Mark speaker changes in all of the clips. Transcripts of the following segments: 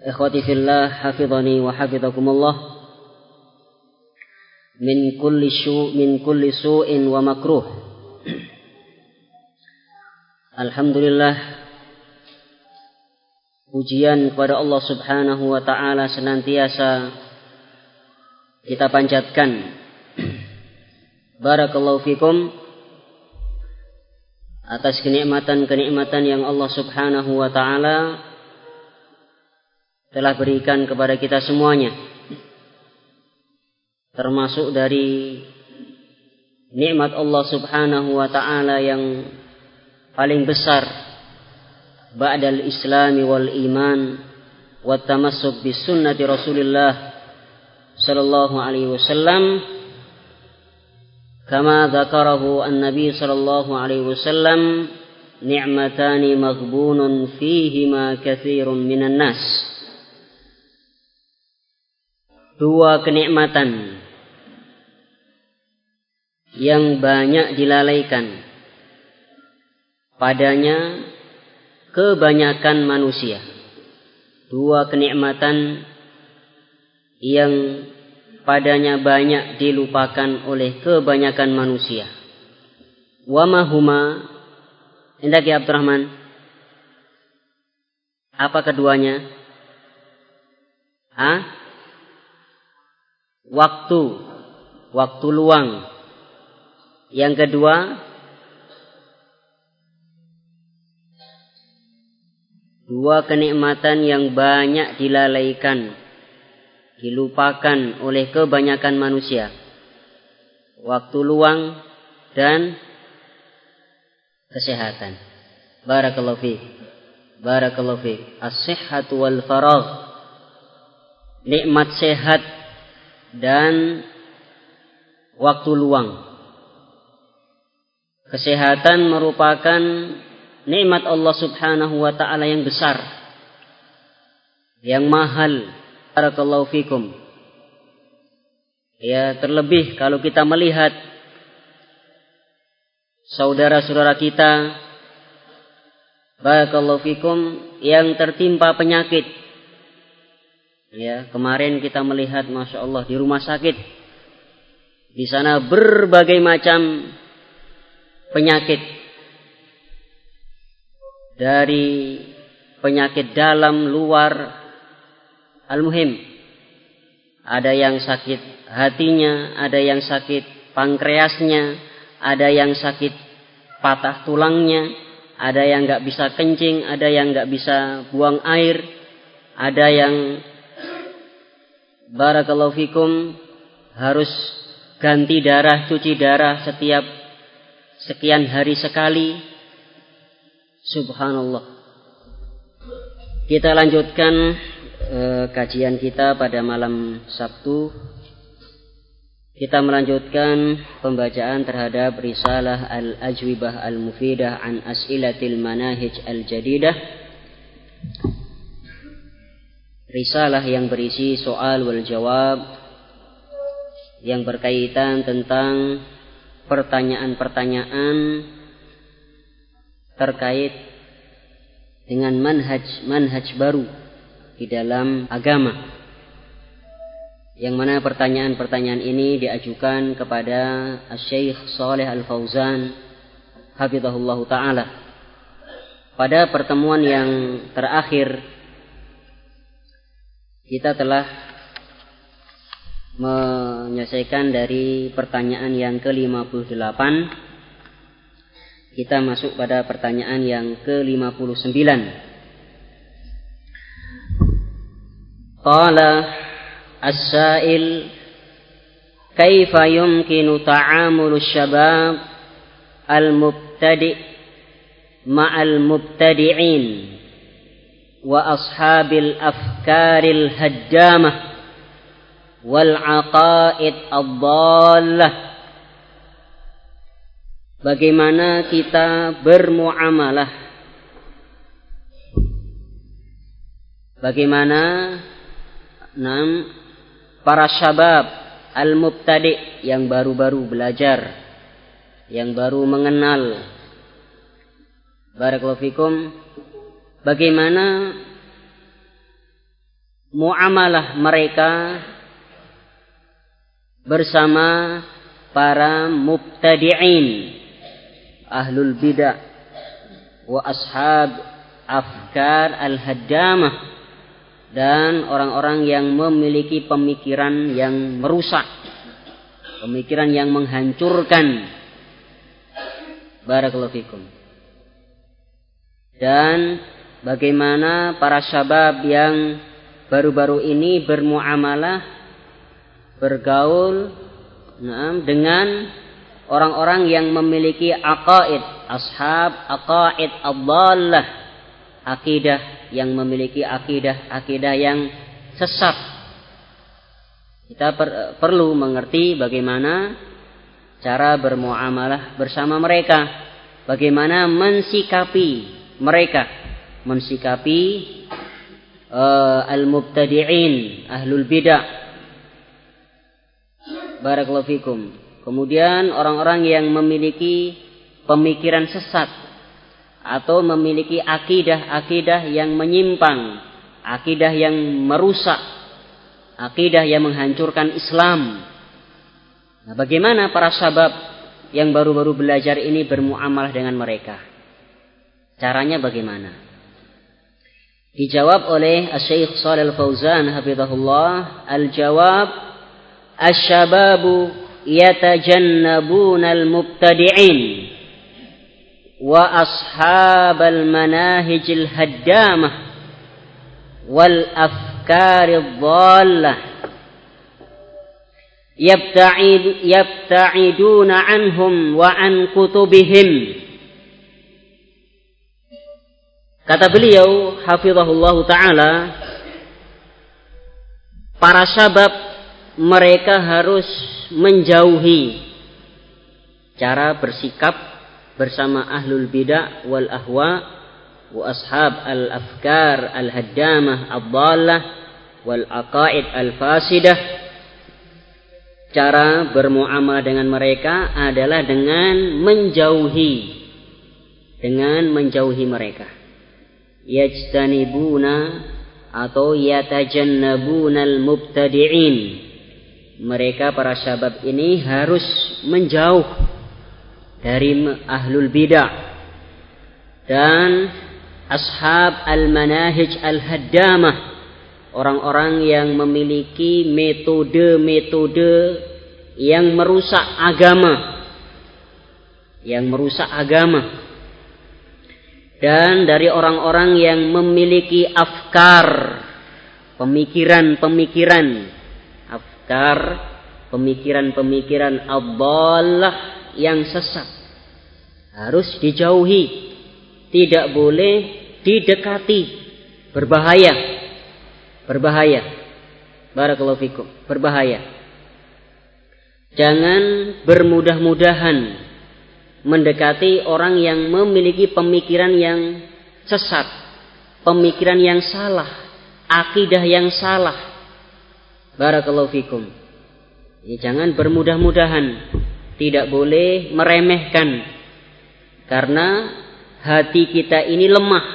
Speaker 1: Ikhwati fillah, hafidhani wa hafidhakumullah. Min kulli su'in wa makruh. Alhamdulillah, pujian kepada Allah Subhanahu wa taala senantiasa kita panjatkan. Barakallahu fikum atas kenikmatan-kenikmatan yang Allah Subhanahu wa taala telah berikan kepada kita semuanya, termasuk dari nikmat Allah Subhanahu wa taala yang paling besar ba'dal islami wal iman wa tamassuk bis sunnati Rasulillah sallallahu alaihi wasallam, kama dzakarahu an-nabi sallallahu alaihi wasallam, ni'matani maghbunun fihima katsirun minan nas. Dua kenikmatan yang banyak dilalaikan padanya kebanyakan manusia. Dua kenikmatan yang padanya banyak dilupakan oleh kebanyakan manusia. Wa ma huma? Indak ya Abdurrahman? Apa keduanya? Waktu luang. Yang kedua, dua kenikmatan yang banyak dilalaikan, dilupakan oleh kebanyakan manusia. Waktu luang dan kesehatan. Barakallahu fiik. Barakallahu fiik. As-sihhatu wal faragh. Nikmat sehat dan waktu luang. Kesehatan merupakan nikmat Allah Subhanahu wa taala yang besar, yang mahal. Barakallahu fikum. Ya, terlebih kalau kita melihat saudara-saudara kita, barakallahu fikum, yang tertimpa penyakit. Ya, kemarin kita melihat, masya Allah, di rumah sakit, di sana berbagai macam penyakit, dari penyakit dalam, luar, al-muhim. Ada yang sakit hatinya, ada yang sakit pankreasnya, ada yang sakit patah tulangnya, ada yang nggak bisa kencing, ada yang nggak bisa buang air, ada yang barakallahu fikum harus ganti darah, cuci darah setiap sekian hari sekali. Subhanallah. Kita lanjutkan kajian kita pada malam Sabtu. Kita melanjutkan pembacaan terhadap risalah Al-Ajwibah Al-Mufidah an As'ilatil Manahij Al-Jadidah. Risalah yang berisi soal wal jawab, yang berkaitan tentang pertanyaan-pertanyaan terkait dengan manhaj baru di dalam agama, yang mana pertanyaan-pertanyaan ini diajukan kepada Syekh Shalih Al-Fauzan hafizahullahu taala. Pada pertemuan yang terakhir kita telah menyelesaikan dari pertanyaan yang ke-58. Kita masuk pada pertanyaan yang ke-59. Qala as-sa'il, kaifa yumkinu ta'amulu syabab al-mubtadi' ma'al mubtadi'in wa ashabil afkaril haddamah wal aqaid ad-dhallah. Bagaimana kita bermuamalah, bagaimana para syabab al-mubtadi' yang baru-baru belajar, yang baru mengenal, barakallahu fikum, bagaimana muamalah mereka bersama para mubtadi'in, ahlul bidah wa ashab afkar al-haddamah, dan orang-orang yang memiliki pemikiran yang merusak, pemikiran yang menghancurkan. Barakallahu fikum. Dan bagaimana para syabab yang baru-baru ini bermuamalah, bergaul dengan orang-orang yang memiliki aqaid, ashab aqaid ad-dhallah, akidah yang memiliki akidah yang sesat. Kita perlu mengerti bagaimana cara bermuamalah bersama mereka, bagaimana mensikapi mereka, mensikapi al-mubtadi'in, ahlul bidah. Barakallahu fikum. Kemudian orang-orang yang memiliki pemikiran sesat atau memiliki akidah-akidah yang menyimpang, akidah yang merusak, akidah yang menghancurkan Islam. Nah, bagaimana para sahabat yang baru-baru belajar ini bermuamalah dengan mereka? Caranya bagaimana? Dijawab oleh Asy-Syaikh Shalal Fauzan hafizahullah, al-jawab asy-syababu yatajannabuna al-mubtadi'in wa ashabal manahijil haddamah wal afkarid dhallah yabta'iduna anhum wa an kutubihim. Kata beliau hafizahullah ta'ala, para syabab mereka harus menjauhi cara bersikap bersama ahlul bidah wal ahwa wa ashab al afkar al haddamah ad-dhallah wal aqaid al fasidah. Cara bermuamalah dengan mereka adalah dengan menjauhi mereka. Yajtanibuna atau yatajannabuna al-mubtadi'in. Mereka para syabab ini harus menjauh dari ahlul bidah dan ashab al-manahij al-haddamah, orang-orang yang memiliki metode-metode yang merusak agama. Dan dari orang-orang yang memiliki afkar, pemikiran ad-dhallah yang sesat, harus dijauhi, tidak boleh didekati, berbahaya. Barakallahu fikum, berbahaya. Jangan bermudah-mudahan mendekati orang yang memiliki pemikiran yang sesat, pemikiran yang salah, akidah yang salah. Barakallahu fikum. Ya, jangan bermudah-mudahan, tidak boleh meremehkan, karena hati kita ini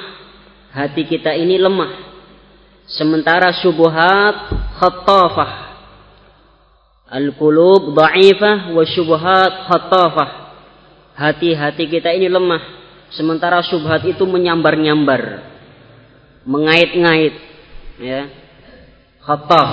Speaker 1: lemah. Sementara syubhat khattafah, al-qulub dha'ifah wa syubhat khattafah. Hati-hati kita ini lemah, sementara syubhat itu menyambar-nyambar, mengait-ngait, ya. Khattaf,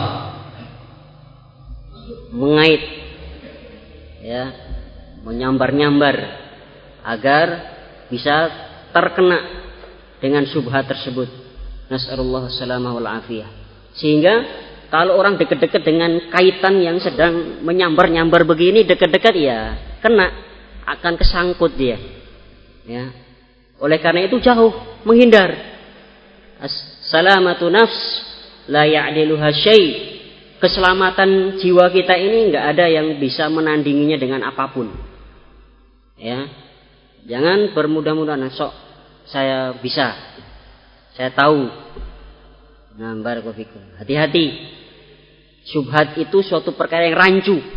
Speaker 1: mengait, ya, menyambar-nyambar agar bisa terkena dengan syubhat tersebut. Nas'alullah salamah wal afiyah. Sehingga kalau orang dekat-dekat dengan kaitan yang sedang menyambar-nyambar begini, dekat-dekat, ya kena, akan kesangkut dia, ya. Oleh karena itu jauh, menghindar. Salamatu nafs la ya'diluha syai'. Keselamatan jiwa kita ini enggak ada yang bisa menandinginya dengan apapun, ya. Jangan bermudah-mudahan, sok saya bisa, saya tahu. Nah, barakallahu fikum. Hati-hati. Syubhat itu suatu perkara yang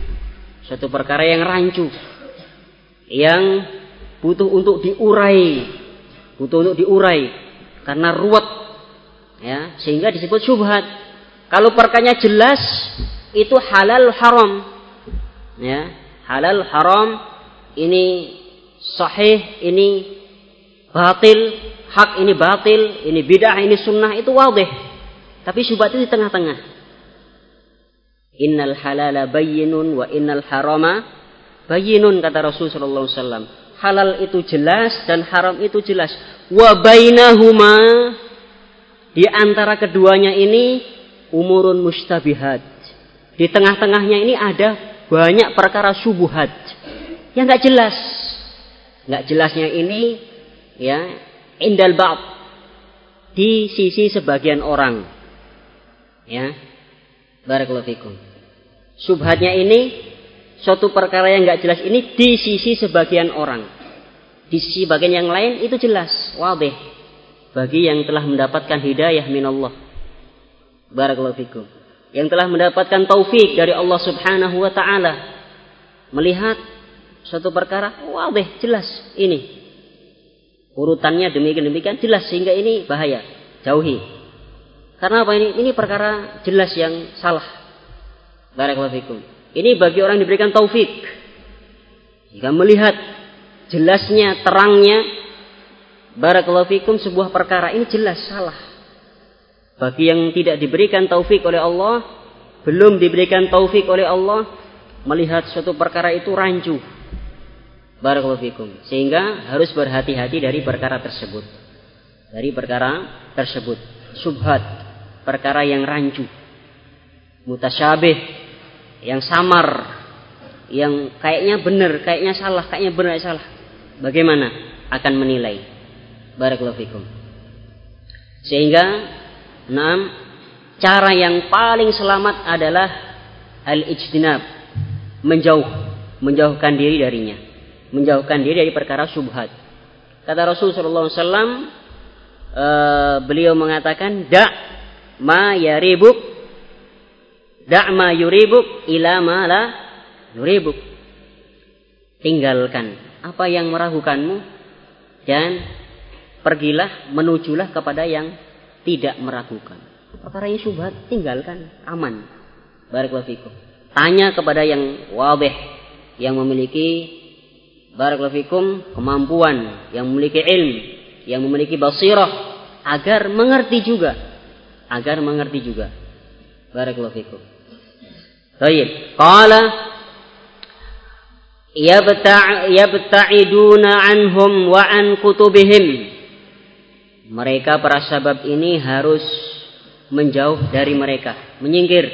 Speaker 1: rancu, yang butuh untuk diurai, karena ruwet, ya, sehingga disebut syubhat. Kalau perkaranya jelas, itu halal haram. Ya, halal haram, ini sahih, ini batil, hak ini batil, ini bid'ah, ini sunnah, itu wadih. Tapi syubhat itu di tengah-tengah. Innal halala bayyinun wa innal harama bayyinun, kata Rasul sallallahu alaihi wasallam. Halal itu jelas dan haram itu jelas. Wa bainahuma, di antara keduanya ini umurun mustabihat. Di tengah-tengahnya ini ada banyak perkara syubhat yang enggak jelas. Enggak jelasnya ini ya indal ba'd, di sisi sebagian orang. Ya. Barakallahu fikum. Syubhatnya ini, suatu perkara yang enggak jelas ini di sisi sebagian orang. Di sisi bagian yang lain itu jelas, wadih. Bagi yang telah mendapatkan hidayah minallah. Barakallahu fikum. Yang telah mendapatkan taufik dari Allah Subhanahu wa taala, melihat suatu perkara wadih, jelas ini. Urutannya demikian jelas, sehingga ini bahaya, jauhi. Karena apa ini? Ini perkara jelas yang salah. Barakallahu fikum. Ini bagi orang yang diberikan taufik, jika melihat jelasnya, terangnya, barakallahu fikum, sebuah perkara ini jelas salah. Bagi yang tidak diberikan taufik oleh Allah, belum diberikan taufik oleh Allah, melihat suatu perkara itu rancu. Barakallahu fikum. Sehingga harus berhati-hati dari perkara tersebut. Dari perkara tersebut. Syubhat, perkara yang rancu. Mutasyabih, yang samar, yang kayaknya benar, kayaknya salah, kayaknya benar, salah. Bagaimana akan menilai? Barakallahu fikum. Sehingga cara yang paling selamat adalah al-ijtinab, menjauhkan diri darinya, menjauhkan diri dari perkara syubhat. Kata Rasul sallallahu alaihi wasallam, beliau mengatakan, ma yuribuk ila ma la yuribuk. Tinggalkan apa yang meragukanmu dan pergilah, menujulah kepada yang tidak meragukan. Perkara yang syubhat tinggalkan, aman. Barakallahu fikum. Tanya kepada yang wadih, yang memiliki barakallahu fikum kemampuan, yang memiliki ilmu, yang memiliki basirah, agar mengerti juga. Barakallahu fikum. Baik. Qala yabta'iduna anhum wa an kutubihim. Mereka para sahabat ini harus menjauh dari mereka, menyingkir.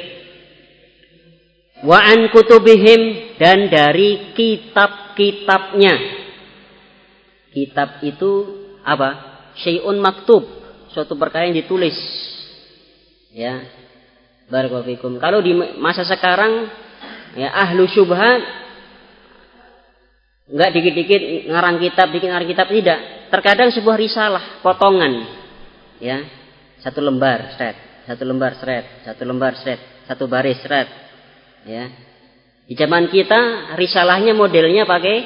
Speaker 1: Wa an kutubihim, dan dari kitab-kitabnya. Kitab itu apa? Syai'un maktub, suatu perkara yang ditulis. Ya. Barakallahu fikum. Kalau di masa sekarang ya ahlu syubhat enggak dikit-dikit ngarang kitab, tidak. Terkadang sebuah risalah potongan, ya, satu lembar seret, satu baris seret, ya. Di zaman kita risalahnya modelnya pakai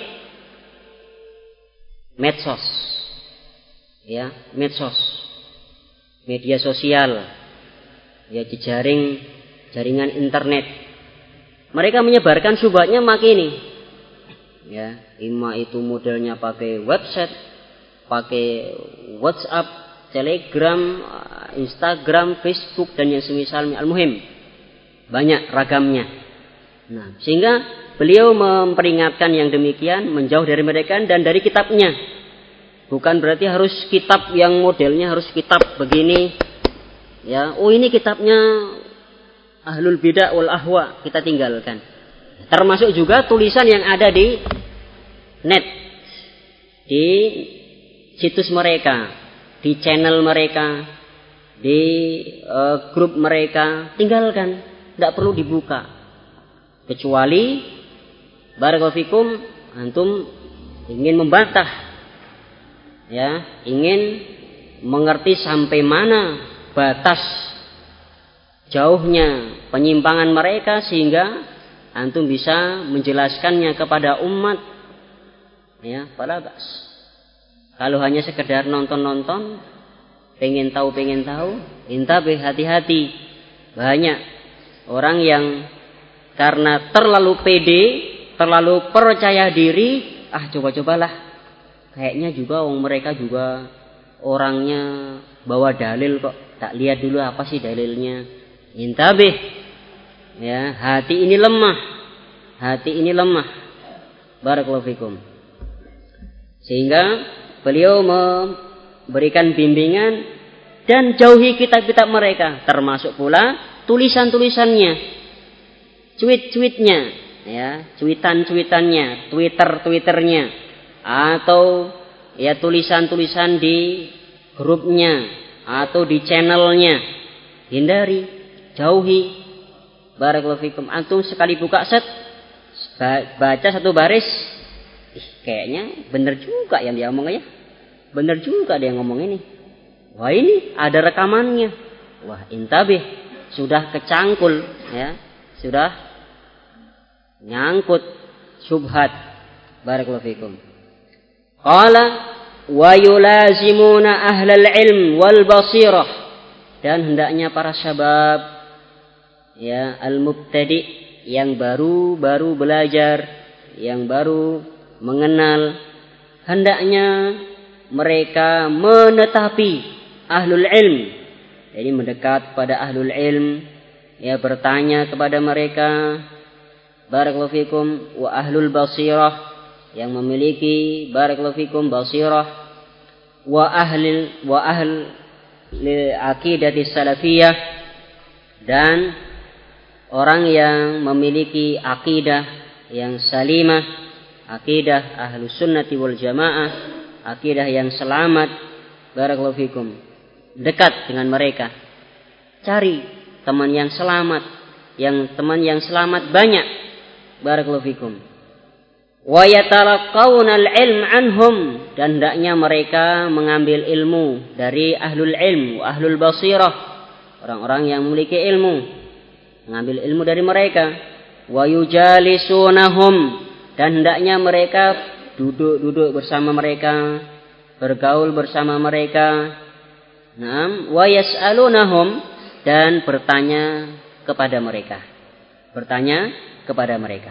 Speaker 1: medsos, ya, media sosial, ya, jaringan internet. Mereka menyebarkan syubhatnya makini, ya, itu modelnya pakai website, pakai WhatsApp, Telegram, Instagram, Facebook, dan yang semisalnya. Al-muhim, banyak ragamnya. Nah, sehingga beliau memperingatkan yang demikian, menjauh dari mereka dan dari kitabnya. Bukan berarti harus kitab yang modelnya harus kitab begini. Ya, ini kitabnya ahlul bidah wal ahwa, kita tinggalkan. Termasuk juga tulisan yang ada di net, di situs mereka, di channel mereka, di grup mereka, tinggalkan, tidak perlu dibuka. Kecuali barakallahu fikum, antum ingin membantah, ya, ingin mengerti sampai mana batas jauhnya penyimpangan mereka, sehingga antum bisa menjelaskannya kepada umat, ya, fala ba's. Kalau hanya sekedar nonton-nonton, pengen tahu, intabih, hati-hati. Banyak orang yang karena terlalu pede, terlalu percaya diri, coba-cobalah. Kayaknya juga mereka juga orangnya bawa dalil kok. Tak lihat dulu apa sih dalilnya. Intabih. Ya, hati ini lemah. Hati ini lemah. Barakallahu fikum. Sehingga beliau memberikan bimbingan dan jauhi kitab-kitab mereka, termasuk pula tulisan-tulisannya, tweet-tweetnya, ya, cuitan-cuitannya, Twitter-twitternya, atau ya tulisan-tulisan di grupnya atau di channelnya. Hindari, jauhi. Barakallahu fikum. Antum sekali buka baca satu baris, kayaknya benar juga yang dia ngomong ya. Benar juga dia ngomong ini. Wah, ini ada rekamannya. Wah, intabih, sudah kecangkul, ya, sudah nyangkut syubhat. Barakallahu fikum. Qala wa yulazimuna ahlal ilm wal basirah, dan hendaknya para syabab, ya, al-mubtadi, yang baru belajar, yang baru mengenal, hendaknya mereka menetapi ahlul ilm, jadi mendekat pada ahlul ilm, ya, bertanya kepada mereka. Barakallahu fikum. Wa ahlul basirah, yang memiliki barakallahu fikum basirah, wa ahl aqidati salafiyah, dan orang yang memiliki akidah yang salimah, akidah ahlus sunnati wal jamaah, akidah yang selamat. Barakallahu fikum. Dekat dengan mereka, cari teman yang selamat, teman yang selamat banyak. Barakallahu fikum. Wa yatalaqawna al-ilm anhum, dan hendaknya mereka mengambil ilmu dari ahlul ilm wa ahlul basirah, orang-orang yang memiliki ilmu, mengambil ilmu dari mereka. Wa yujalisunahum, dan hendaknya mereka duduk bersama mereka, bergaul bersama mereka. Naam, wa yas'alunahum, dan bertanya kepada mereka. Bertanya kepada mereka.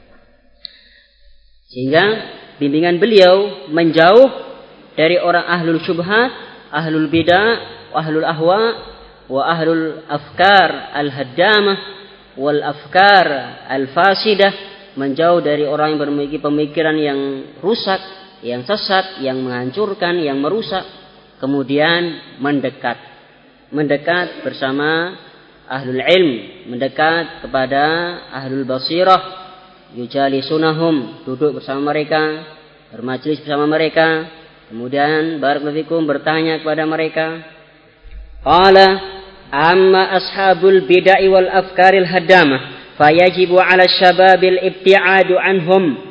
Speaker 1: Sehingga bimbingan beliau menjauh dari orang ahlul syubhat, ahlul bidah, ahlul ahwa, wa ahlul afkar al-haddamah wal afkar al-fasidah, menjauh dari orang yang memiliki pemikiran yang rusak, yang sesat, yang menghancurkan, yang merusak. Kemudian mendekat bersama ahlul ilm, mendekat kepada ahlul basirah, yujalisunahum, duduk bersama mereka, bermajlis bersama mereka, kemudian barakallahu fikum, bertanya kepada mereka. Qala amma ashabul bid'ah wal afkaril haddamah fayajibu 'ala syababil ibti'adu anhum.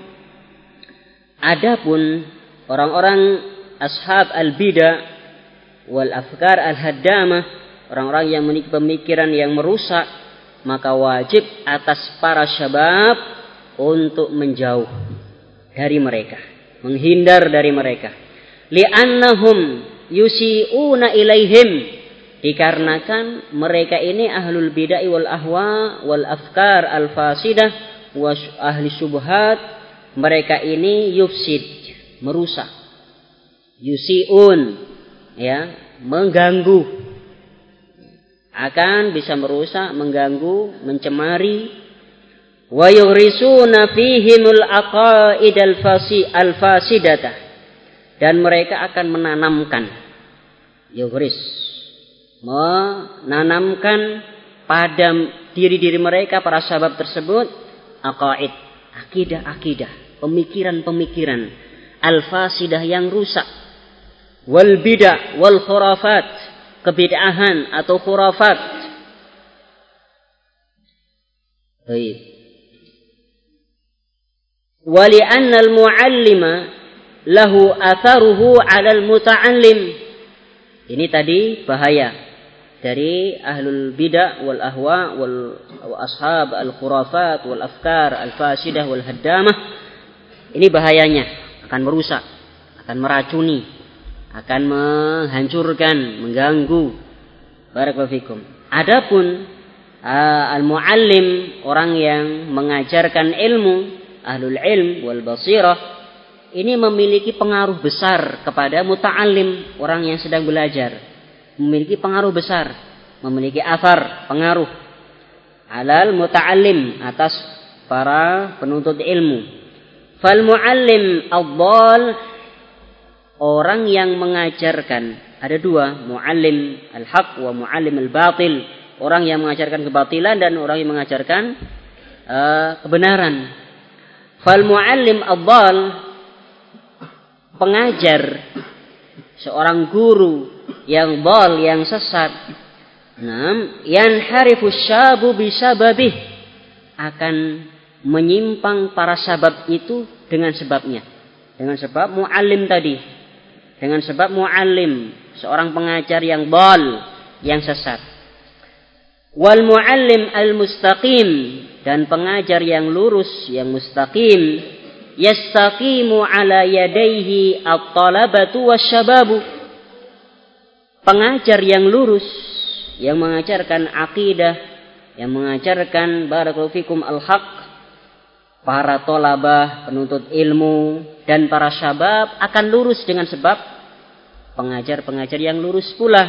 Speaker 1: Adapun orang-orang ashab al-bid'ah wal afkar al-haddamah, orang-orang yang memiliki pemikiran yang merusak, maka wajib atas para syabab untuk menjauh dari mereka, menghindar dari mereka. Li'annahum yusi'una ilaihim, dikarenakan mereka ini ahlul bid'ah wal ahwa wal afkar al-fasidah wa ahli syubhat, mereka ini yufsid, merusak. Yusi'un, ya, mengganggu, akan bisa merusak, mengganggu, mencemari. Wa yughrisuna fihimul aqaid al-fasidata, dan mereka akan menanamkan, yughris, menanamkan pada diri-diri mereka, para sahabat tersebut, aqaid, akidah-akidah, pemikiran-pemikiran al-fasidah yang rusak, wal bidah wal khurafat, kebid'ahan atau khurafat. Baik. Wa li'anna al-mu'allima lahu atharuhu 'ala al-muta'allim. Ini tadi bahaya dari ahlul bidah wal ahwa wal ashab al-khurafat wal afkar al-fasidah wal haddamah. Ini bahayanya, akan merusak, akan meracuni, akan menghancurkan, mengganggu. Barakallahu fikum. Adapun Al-muallim, orang yang mengajarkan ilmu, ahlul ilm wal basirah, ini memiliki pengaruh besar kepada muta'allim, orang yang sedang belajar. Memiliki pengaruh besar, memiliki athar, pengaruh alal muta'allim, atas para penuntut ilmu. Fal muallim ad-dhal, orang yang mengajarkan, ada dua, muallim al-haq wa muallim al-batil, orang yang mengajarkan kebatilan dan orang yang mengajarkan kebenaran. Fal muallim ad-dhal, pengajar, seorang guru yang dhal, yang sesat, yanharifu syabu bisababih, akan menyimpang para sabab itu dengan sebabnya, dengan sebab muallim tadi, dengan sebab muallim, seorang pengajar yang dhal, yang sesat. Wal muallim al-mustaqim, dan pengajar yang lurus, yang mustaqim, yastaqimu ala yadayhi at-talabatu wasyababu, pengajar yang lurus, yang mengajarkan akidah, yang mengajarkan barakallahu fikum al-haq, para tolabah, penuntut ilmu, dan para syabab akan lurus dengan sebab pengajar-pengajar yang lurus pula.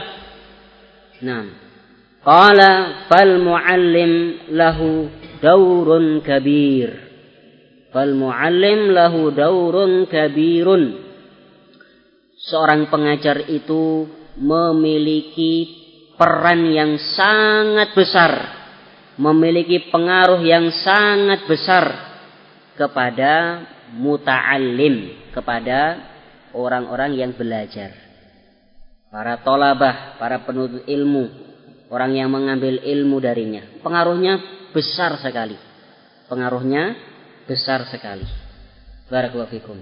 Speaker 1: Qala fal muallim lahu daurun kabir. Fal muallim lahu daurun kabirun. Seorang pengajar itu memiliki peran yang sangat besar, memiliki pengaruh yang sangat besar kepada muta'allim, kepada orang-orang yang belajar, para tolabah, para penuntut ilmu, orang yang mengambil ilmu darinya. Pengaruhnya besar sekali. Pengaruhnya besar sekali. Barakallahu fikum.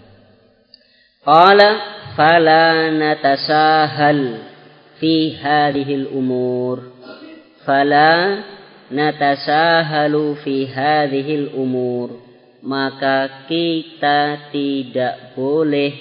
Speaker 1: Qala fala natasahal fi hadhil umur. Fala natasahalu fi hadhil umur. Maka kita tidak boleh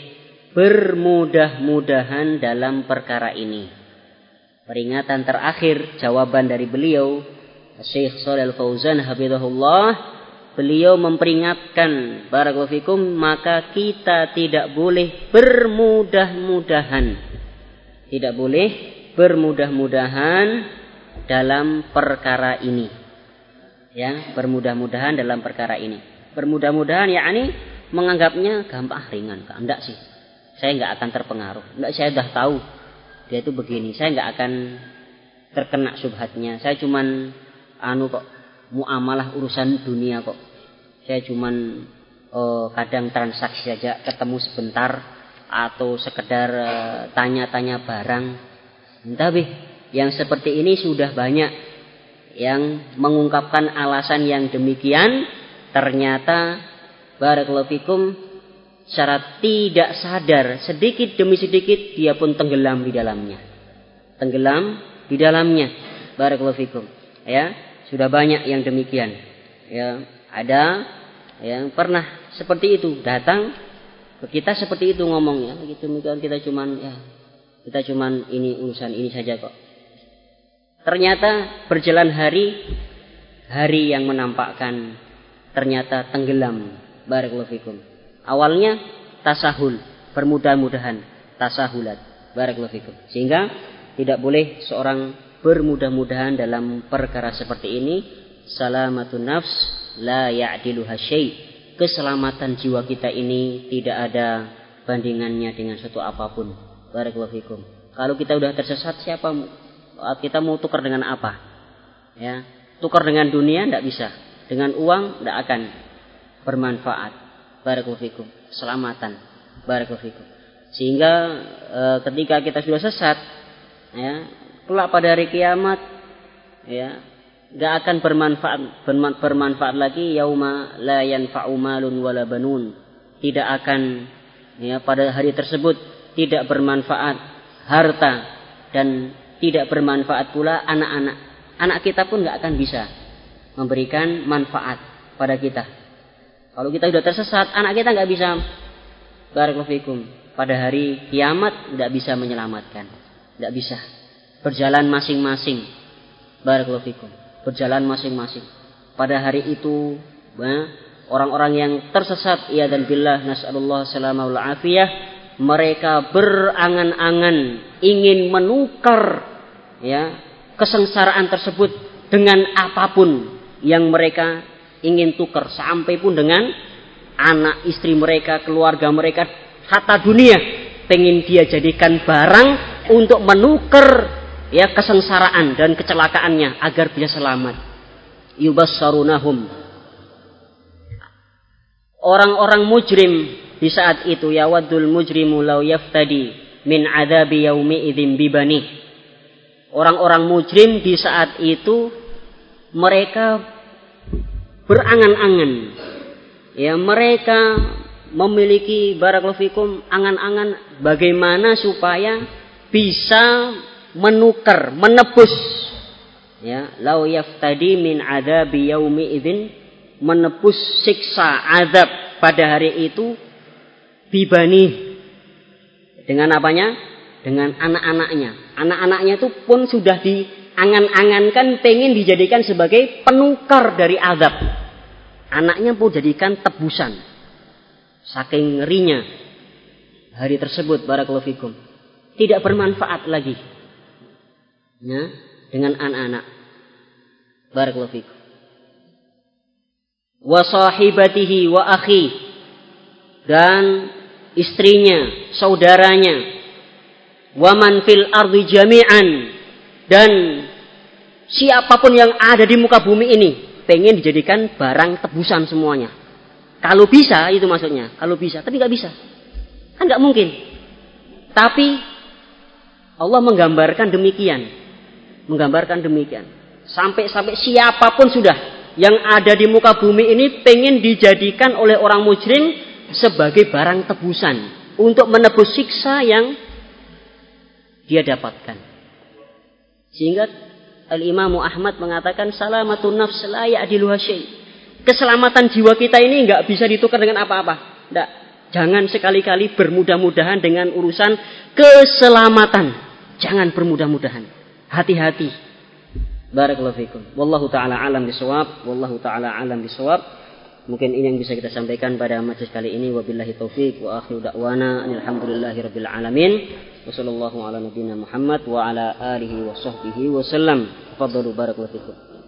Speaker 1: bermudah-mudahan dalam perkara ini. Peringatan terakhir, jawaban dari beliau, Syekh Shalih Al-Fauzan hafizahullah, beliau memperingatkan, barakallahu fikum, maka kita tidak boleh bermudah-mudahan. Tidak boleh bermudah-mudahan dalam perkara ini. Ya, bermudah-mudahan dalam perkara ini. Bermudah-mudahan yakni menganggapnya gampang, ringan. Enggak sih. Saya enggak akan terpengaruh. Enggak, saya sudah tahu dia itu begini, saya enggak akan terkena subhatnya. Saya cuman kok muamalah urusan dunia kok. Saya cuman kadang transaksi saja, ketemu sebentar atau sekedar tanya-tanya barang. Tapi yang seperti ini sudah banyak yang mengungkapkan alasan yang demikian, ternyata barakallahu fikum secara tidak sadar, sedikit demi sedikit dia pun tenggelam di dalamnya. Tenggelam di dalamnya. Barakallahu fikum. Ya, sudah banyak yang demikian. Ya, ada yang pernah seperti itu, datang ke kita seperti itu ngomongnya. Begitu kita cuman ini urusan ini saja kok. Ternyata berjalan hari yang menampakkan ternyata tenggelam. Barakallahu fikum. Awalnya tasahul, bermudah-mudahan, tasahulat. Barakallahu fikum. Sehingga tidak boleh seorang bermudah-mudahan dalam perkara seperti ini. Salamatun nafs la ya'diluha syai'. Keselamatan jiwa kita ini tidak ada bandingannya dengan suatu apapun. Barakallahu fikum. Kalau kita sudah tersesat, siapa kita mau tukar dengan apa? Ya, tukar dengan dunia tidak bisa. Dengan uang tidak akan bermanfaat. Barakallahu fikum. Keselamatan. Barakallahu fikum. Sehingga ketika kita sudah sesat, ya, kelak pada hari kiamat, ya, enggak akan bermanfaat lagi. Yauma la yanfa'u malun wala banun. Tidak akan, ya, pada hari tersebut tidak bermanfaat harta dan tidak bermanfaat pula anak-anak. Anak kita pun enggak akan bisa memberikan manfaat pada kita. Kalau kita sudah tersesat, anak kita enggak bisa, barakallahu fikum, pada hari kiamat enggak bisa menyelamatkan. Enggak bisa. Berjalan masing-masing. Barakallahu fikum. berjalan masing-masing. Pada hari itu orang-orang yang tersesat, ya dan billah, nas'alullah salamah wal afiyah, mereka berangan-angan ingin menukar ya kesengsaraan tersebut dengan apapun yang mereka ingin tukar, sampai pun dengan anak istri mereka, keluarga mereka, hatta dunia pengen dia jadikan barang untuk menukar ya kesengsaraan dan kecelakaannya agar bisa selamat. Yubassarunahum, orang-orang mujrim di saat itu, yawaddul mujrimu law yaftadi min adzabi yaumi idzin bibani. Orang-orang mujrim di saat itu mereka berangan-angan, ya mereka memiliki barakallahu fikum angan-angan bagaimana supaya bisa menukar, menebus ya law yaftadi min adzabi yaumi idzin, menebus siksa azab pada hari itu, bibani, dengan apanya? Dengan anak-anaknya. Anak-anaknya itu pun sudah diangan-angankan pengen dijadikan sebagai penukar dari azab. Anaknya pun jadikan tebusan. Saking ngerinya hari tersebut, barakallahu fikum. Tidak bermanfaat lagi ya, dengan anak-anak. Barakallahu fikum. Wa sahibatihi wa akhi, dan istrinya, saudaranya, wa man fil ardi jami'an, dan siapapun yang ada di muka bumi ini pengen dijadikan barang tebusan semuanya. Kalau bisa itu maksudnya, kalau bisa, tapi nggak bisa, kan nggak mungkin. Tapi Allah menggambarkan demikian, sampai siapapun sudah yang ada di muka bumi ini pengen dijadikan oleh orang mujrim sebagai barang tebusan untuk menebus siksa yang dia dapatkan. Sehingga Al-Imam Ahmad mengatakan salamatun nafs la ya'diluha syai'. Keselamatan jiwa kita ini enggak bisa ditukar dengan apa-apa. Enggak. Jangan sekali-kali bermudah-mudahan dengan urusan keselamatan. Jangan bermudah-mudahan. Hati-hati. Barakallahu fikum. Wallahu taala alam bisawab. Mungkin ini yang bisa kita sampaikan pada majelis kali ini. Wabillahi taufik wa akhiru da'wana alhamdulillahirabbil alamin. Wassallallahu ala nabiyyina Muhammad wa ala alihi wa sahbihi wa sallam. Fadhalu barakallahu fikum.